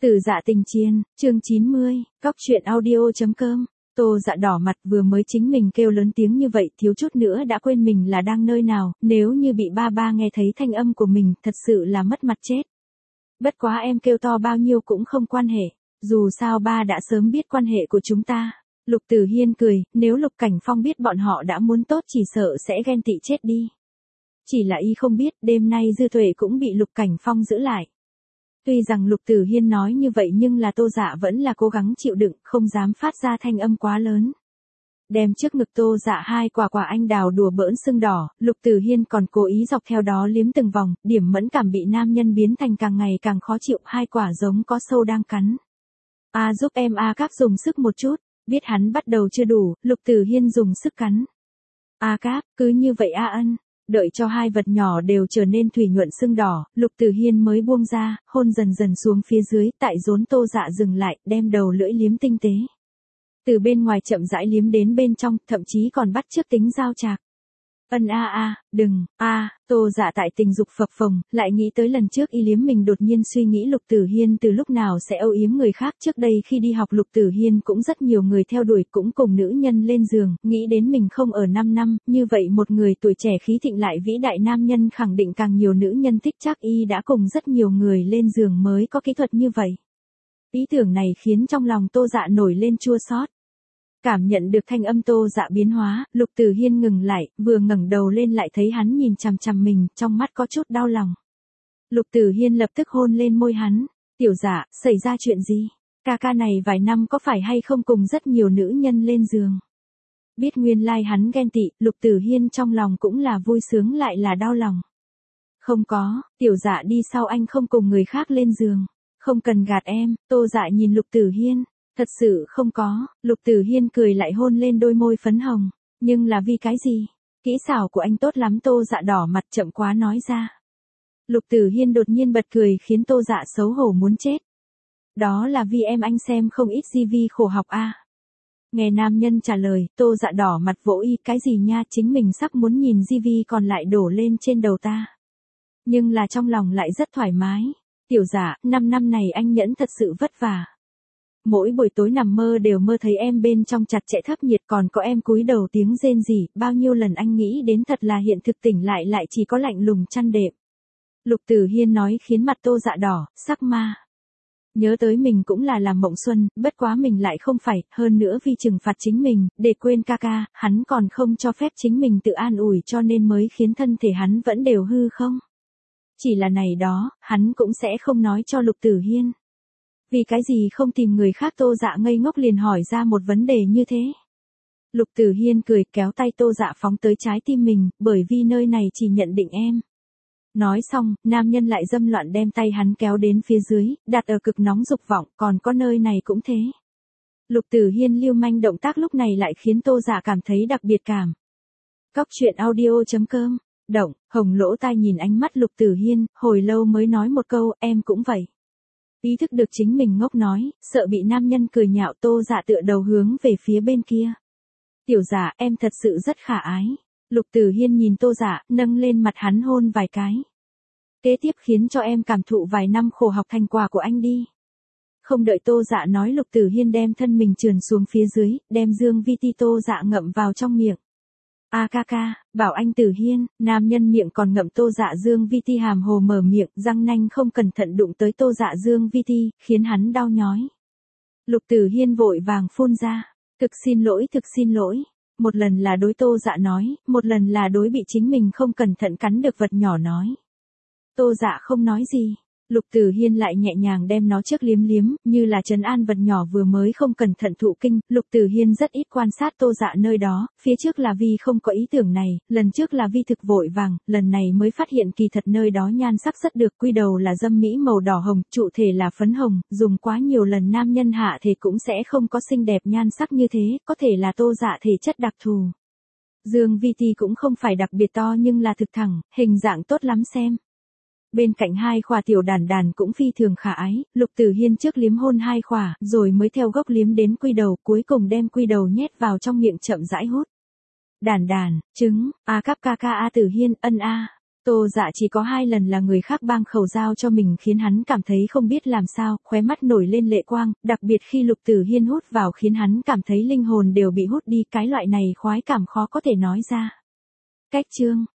Tử Dạ Tình Chiên, chương 90, Cóc truyện audio.com. Tô Dạ đỏ mặt, vừa mới chính mình kêu lớn tiếng như vậy, thiếu chút nữa đã quên mình là đang nơi nào, nếu như bị ba nghe thấy thanh âm của mình, thật sự là mất mặt chết. Bất quá em kêu to bao nhiêu cũng không quan hệ, dù sao ba đã sớm biết quan hệ của chúng ta. Lục Tử Hiên cười, nếu Lục Cảnh Phong biết bọn họ đã muốn tốt chỉ sợ sẽ ghen tị chết đi. Chỉ là y không biết, đêm nay Dư Tuệ cũng bị Lục Cảnh Phong giữ lại. Tuy rằng Lục Tử Hiên nói như vậy nhưng là Tô Dạ vẫn là cố gắng chịu đựng, không dám phát ra thanh âm quá lớn. Đem trước ngực Tô Dạ hai quả anh đào đùa bỡn sưng đỏ, Lục Tử Hiên còn cố ý dọc theo đó liếm từng vòng, điểm mẫn cảm bị nam nhân biến thành càng ngày càng khó chịu, hai quả giống có sâu đang cắn. Giúp em Các dùng sức một chút, biết hắn bắt đầu chưa đủ, Lục Tử Hiên dùng sức cắn. Các, cứ như vậy Ân. Đợi cho hai vật nhỏ đều trở nên thủy nhuận sưng đỏ, Lục Tử Hiên mới buông ra, hôn dần dần xuống phía dưới, tại rốn Tô Dạ dừng lại, đem đầu lưỡi liếm tinh tế. Từ bên ngoài chậm rãi liếm đến bên trong, thậm chí còn bắt chước tính giao chạc. Đừng, Tô Dạ tại tình dục phập phồng, lại nghĩ tới lần trước y liếm mình, đột nhiên suy nghĩ Lục Tử Hiên từ lúc nào sẽ âu yếm người khác. Trước đây khi đi học Lục Tử Hiên cũng rất nhiều người theo đuổi, cũng cùng nữ nhân lên giường, nghĩ đến mình không ở 5 năm, như vậy một người tuổi trẻ khí thịnh lại vĩ đại nam nhân khẳng định càng nhiều nữ nhân thích, chắc y đã cùng rất nhiều người lên giường mới có kỹ thuật như vậy. Ý tưởng này khiến trong lòng Tô Dạ nổi lên chua xót. Cảm nhận được thanh âm Tô Dạ biến hóa, Lục Tử Hiên ngừng lại, vừa ngẩng đầu lên lại thấy hắn nhìn chằm chằm mình, trong mắt có chút đau lòng. Lục Tử Hiên lập tức hôn lên môi hắn. Tiểu Dạ, xảy ra chuyện gì? Ca này vài năm có phải hay không cùng rất nhiều nữ nhân lên giường? Biết nguyên lai hắn ghen tị, Lục Tử Hiên trong lòng cũng là vui sướng lại là đau lòng. Không có, Tiểu Dạ đi sau anh không cùng người khác lên giường. Không cần gạt em, Tô Dạ nhìn Lục Tử Hiên. Thật sự không có, Lục Tử Hiên cười lại hôn lên đôi môi phấn hồng. Nhưng là vì cái gì? Kỹ xảo của anh tốt lắm, Tô Dạ đỏ mặt chậm quá nói ra. Lục Tử Hiên đột nhiên bật cười khiến Tô Dạ xấu hổ muốn chết. Đó là vì anh xem không ít GV khổ học Nghe nam nhân trả lời, Tô Dạ đỏ mặt vỗ y, cái gì nha, chính mình sắp muốn nhìn GV còn lại đổ lên trên đầu ta. Nhưng là trong lòng lại rất thoải mái. Tiểu Dạ, 5 năm này anh nhẫn thật sự vất vả. Mỗi buổi tối nằm mơ đều mơ thấy em bên trong chặt chẽ thấp nhiệt, còn có em cúi đầu tiếng rên rỉ, bao nhiêu lần anh nghĩ đến thật là hiện thực, tỉnh lại chỉ có lạnh lùng chăn đệm. Lục Tử Hiên nói khiến mặt Tô Dạ đỏ, sắc ma. Nhớ tới mình cũng là làm mộng xuân, bất quá mình lại không phải, hơn nữa vì trừng phạt chính mình, để quên ca, hắn còn không cho phép chính mình tự an ủi cho nên mới khiến thân thể hắn vẫn đều hư không. Chỉ là này đó, hắn cũng sẽ không nói cho Lục Tử Hiên. Vì cái gì không tìm người khác? Tô Dạ ngây ngốc liền hỏi ra một vấn đề như thế. Lục Tử Hiên cười kéo tay Tô Dạ phóng tới trái tim mình, bởi vì nơi này chỉ nhận định em. Nói xong, nam nhân lại dâm loạn đem tay hắn kéo đến phía dưới, đặt ở cực nóng dục vọng, còn có nơi này cũng thế. Lục Tử Hiên lưu manh động tác lúc này lại khiến Tô Dạ cảm thấy đặc biệt cảm. Cóc truyện audio.com. Động, hồng lỗ tai nhìn ánh mắt Lục Tử Hiên, hồi lâu mới nói một câu, em cũng vậy. Ý thức được chính mình ngốc nói, sợ bị nam nhân cười nhạo, Tô Dạ tựa đầu hướng về phía bên kia. Tiểu Dạ, em thật sự rất khả ái. Lục Tử Hiên nhìn Tô Dạ, nâng lên mặt hắn hôn vài cái. Kế tiếp khiến cho em cảm thụ vài năm khổ học thành quả của anh đi. Không đợi Tô Dạ nói, Lục Tử Hiên đem thân mình trườn xuống phía dưới, đem dương vi ti Tô Dạ ngậm vào trong miệng. Ca, bảo anh Tử Hiên, nam nhân miệng còn ngậm Tô Dạ dương vi ti hàm hồ mở miệng, răng nanh không cẩn thận đụng tới Tô Dạ dương vi ti, khiến hắn đau nhói. Lục Tử Hiên vội vàng phun ra, thực xin lỗi. Một lần là đối Tô Dạ nói, một lần là đối bị chính mình không cẩn thận cắn được vật nhỏ nói. Tô Dạ không nói gì. Lục Tử Hiên lại nhẹ nhàng đem nó trước liếm, như là trấn an vật nhỏ vừa mới không cẩn thận thụ kinh. Lục Tử Hiên rất ít quan sát Tô Dạ nơi đó, phía trước là vì không có ý tưởng này, lần trước là vì thực vội vàng, lần này mới phát hiện kỳ thật nơi đó nhan sắc rất được, quy đầu là dâm mỹ màu đỏ hồng, trụ thể là phấn hồng, dùng quá nhiều lần nam nhân hạ thể cũng sẽ không có xinh đẹp nhan sắc như thế, có thể là Tô Dạ thể chất đặc thù. Dương vi ti cũng không phải đặc biệt to nhưng là thực thẳng, hình dạng tốt lắm xem. Bên cạnh hai khỏa tiểu đàn cũng phi thường khả ái, Lục Tử Hiên trước liếm hôn hai khỏa, rồi mới theo gốc liếm đến quy đầu, cuối cùng đem quy đầu nhét vào trong miệng chậm rãi hút. Đàn, trứng, cắp ca Tử Hiên, Tô Dạ chỉ có 2 lần là người khác bang khẩu giao cho mình khiến hắn cảm thấy không biết làm sao, khóe mắt nổi lên lệ quang, đặc biệt khi Lục Tử Hiên hút vào khiến hắn cảm thấy linh hồn đều bị hút đi, cái loại này khoái cảm khó có thể nói ra. Cách chương